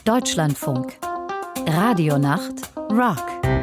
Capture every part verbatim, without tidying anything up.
Deutschlandfunk. Radionacht Rock.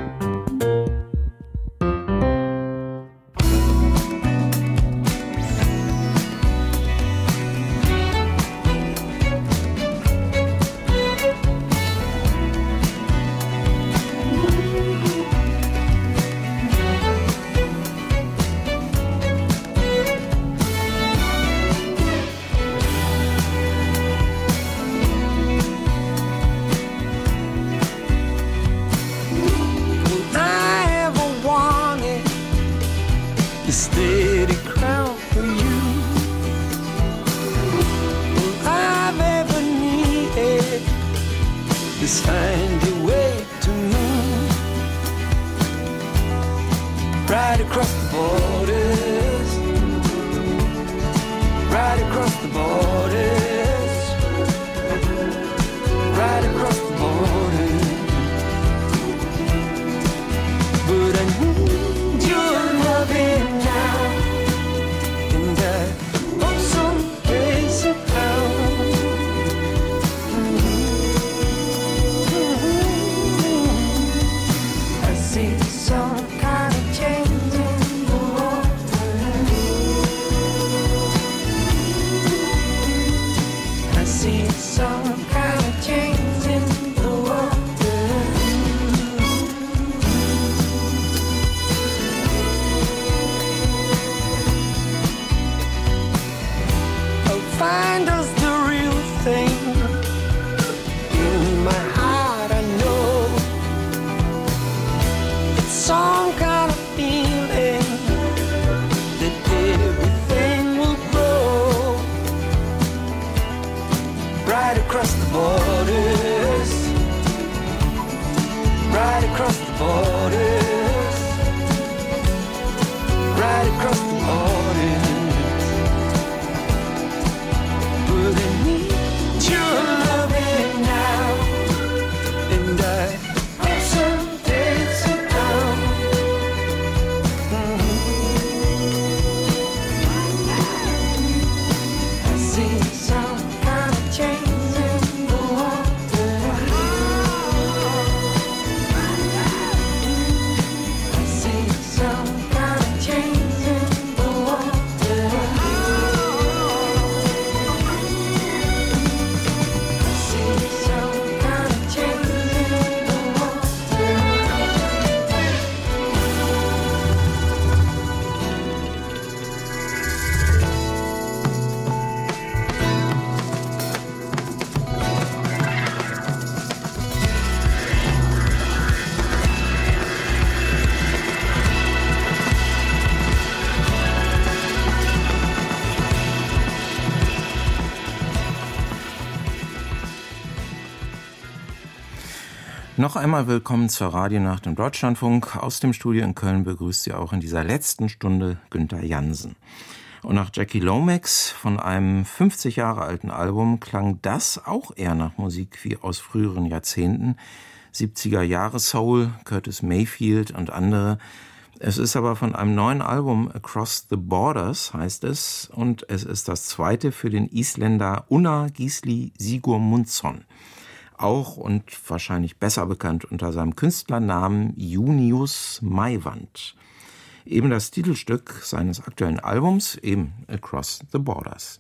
Noch einmal willkommen zur Radionacht im Deutschlandfunk. Aus dem Studio in Köln begrüßt Sie auch in dieser letzten Stunde Günther Jansen. Und nach Jackie Lomax von einem fünfzig Jahre alten Album klang das auch eher nach Musik wie aus früheren Jahrzehnten. siebziger Jahre Soul, Curtis Mayfield und andere. Es ist aber von einem neuen Album, Across the Borders heißt es. Und es ist das zweite für den Isländer Unnar Gisli Sigurmundsson. Auch und wahrscheinlich besser bekannt unter seinem Künstlernamen Junius Maiwand. Eben das Titelstück seines aktuellen Albums, eben Across the Borders.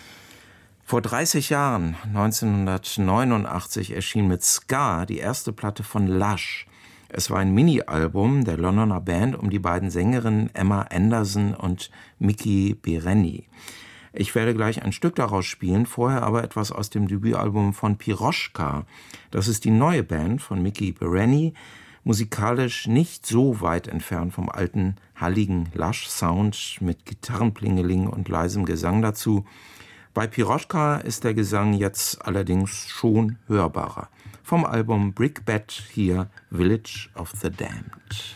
Vor dreißig Jahren, neunzehnhundertneunundachtzig, erschien mit Ska die erste Platte von Lush. Es war ein Mini-Album der Londoner Band um die beiden Sängerinnen Emma Anderson und Miki Berenyi. Ich werde gleich ein Stück daraus spielen, vorher aber etwas aus dem Debütalbum von Piroshka. Das ist die neue Band von Miki Berenyi, musikalisch nicht so weit entfernt vom alten, halligen Lush-Sound mit Gitarrenplingeling und leisem Gesang dazu. Bei Piroshka ist der Gesang jetzt allerdings schon hörbarer. Vom Album Brickbat hier Village of the Damned.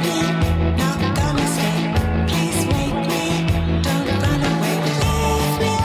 Please wake me, don't run away. Leave me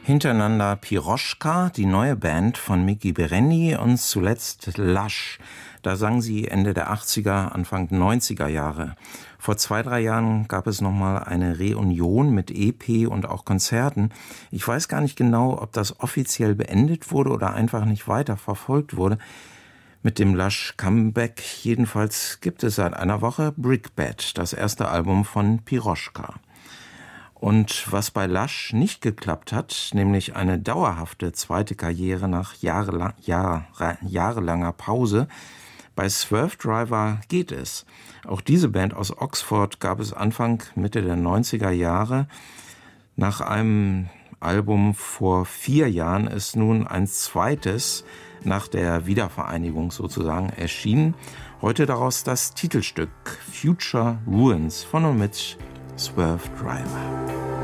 Hintereinander Piroschka, die neue Band von Miki Berenyi, und zuletzt Lush. Da sang sie Ende der achtziger, Anfang neunziger Jahre. Vor zwei, drei Jahren gab es nochmal eine Reunion mit E P und auch Konzerten. Ich weiß gar nicht genau, ob das offiziell beendet wurde oder einfach nicht weiter verfolgt wurde. Mit dem Lush Comeback jedenfalls gibt es seit einer Woche Brickbat, das erste Album von Piroschka. Und was bei Lush nicht geklappt hat, nämlich eine dauerhafte zweite Karriere nach jahrelang, Jahr, jahrelanger Pause, bei Swerve Driver geht es. Auch diese Band aus Oxford gab es Anfang, Mitte der neunziger Jahre. Nach einem Album vor vier Jahren ist nun ein zweites nach der Wiedervereinigung sozusagen erschienen. Heute daraus das Titelstück Future Ruins von und mit Swerve Driver.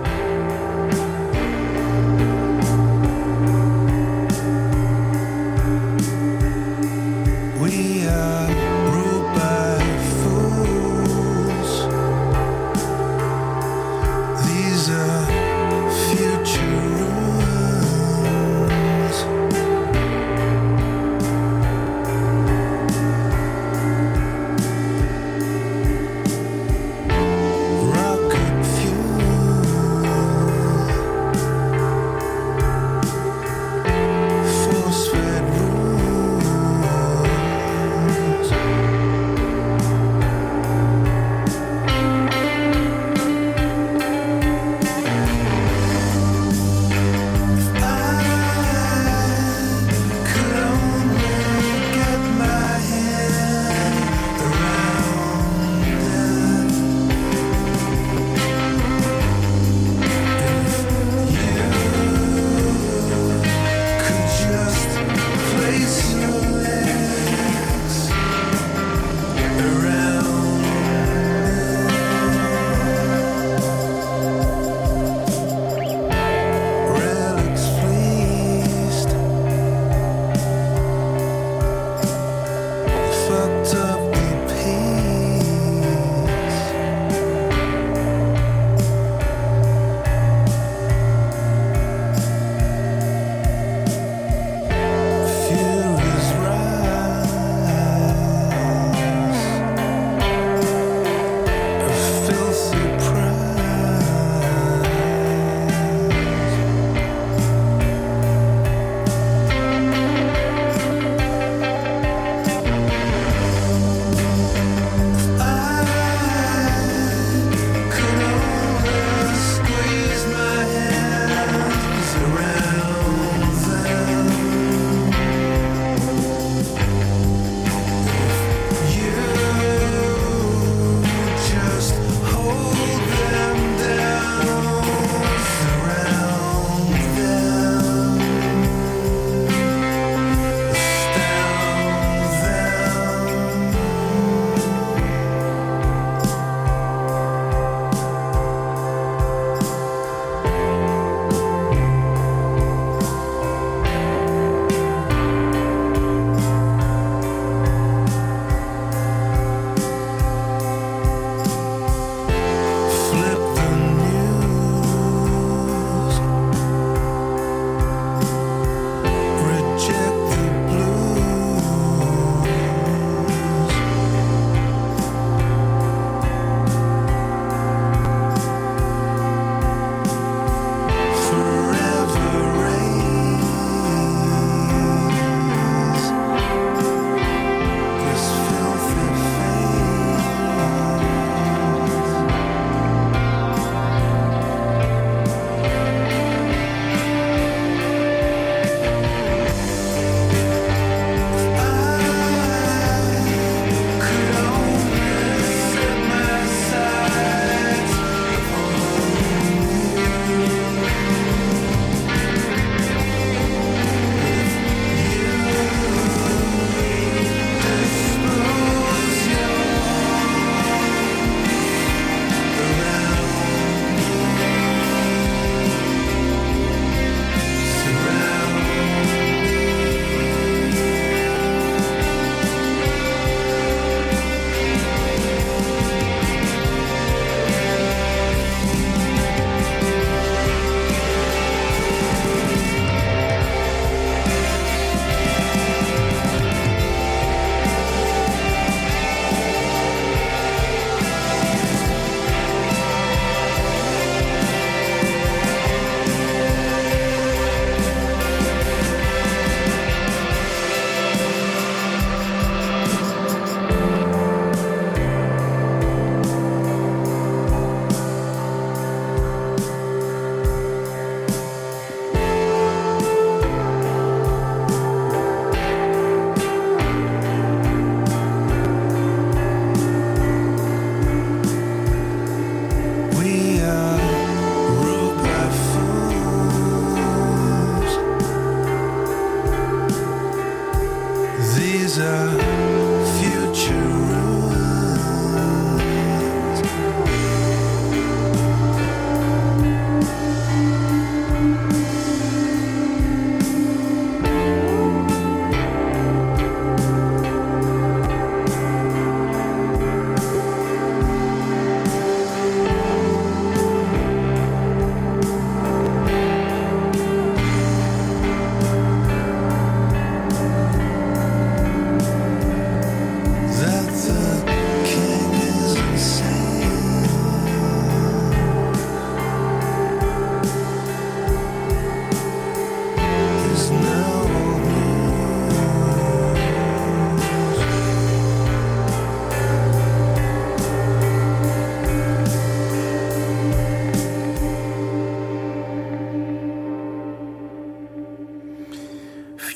We are ruled by fools. These are future ruins. Rocket fuel.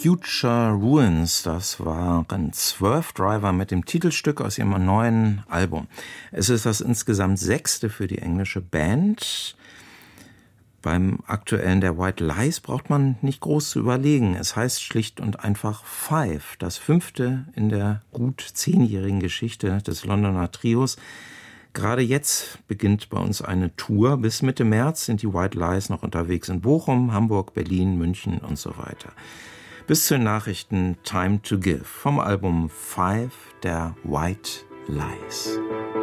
Future Ruins, das waren Swerve Driver mit dem Titelstück aus ihrem neuen Album. Es ist das insgesamt sechste für die englische Band. Beim aktuellen der White Lies braucht man nicht groß zu überlegen. Es heißt schlicht und einfach Five, das fünfte in der gut zehnjährigen Geschichte des Londoner Trios. Gerade jetzt beginnt bei uns eine Tour. Bis Mitte März sind die White Lies noch unterwegs in Bochum, Hamburg, Berlin, München und so weiter. Bis zu den Nachrichten Time to Give vom Album Five der White Lies.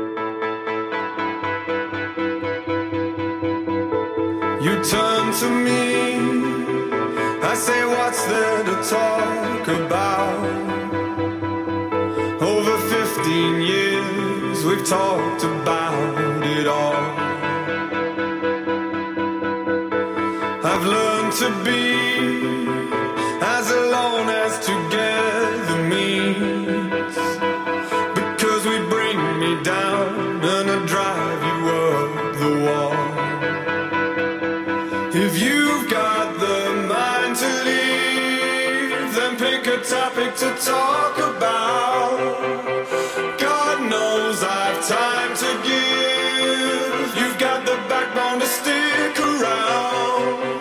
You turn to me, I say what's there to talk about? Over fifteen years we've talked about it all. I've learned to be as alone as together means, because we bring me down and I drive you up the wall. If you've got the mind to leave, then pick a topic to talk about. God knows I've time to give. You've got the backbone to stick around.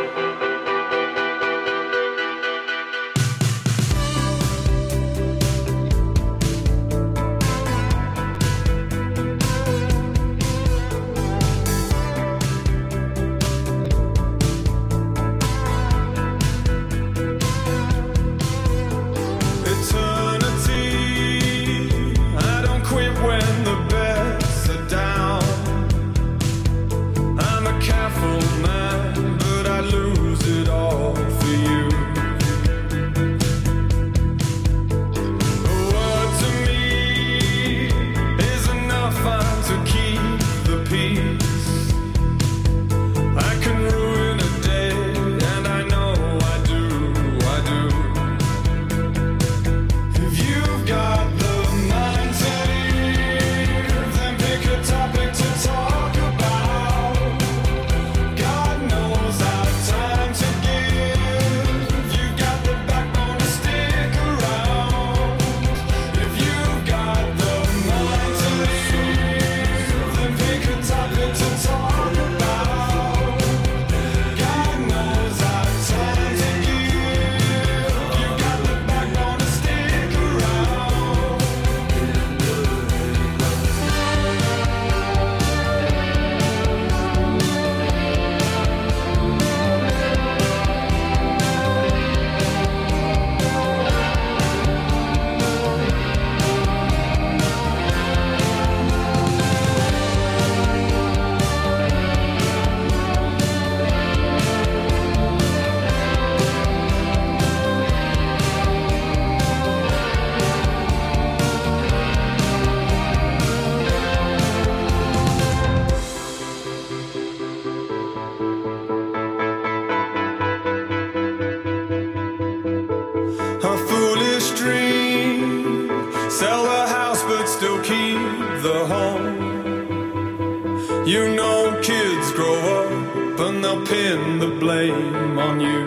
You know kids grow up and they'll pin the blame on you.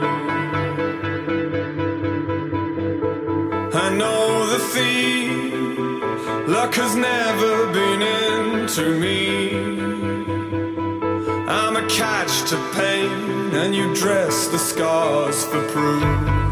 I know the theme, luck has never been into me. I'm a catch to pain and you dress the scars for proof.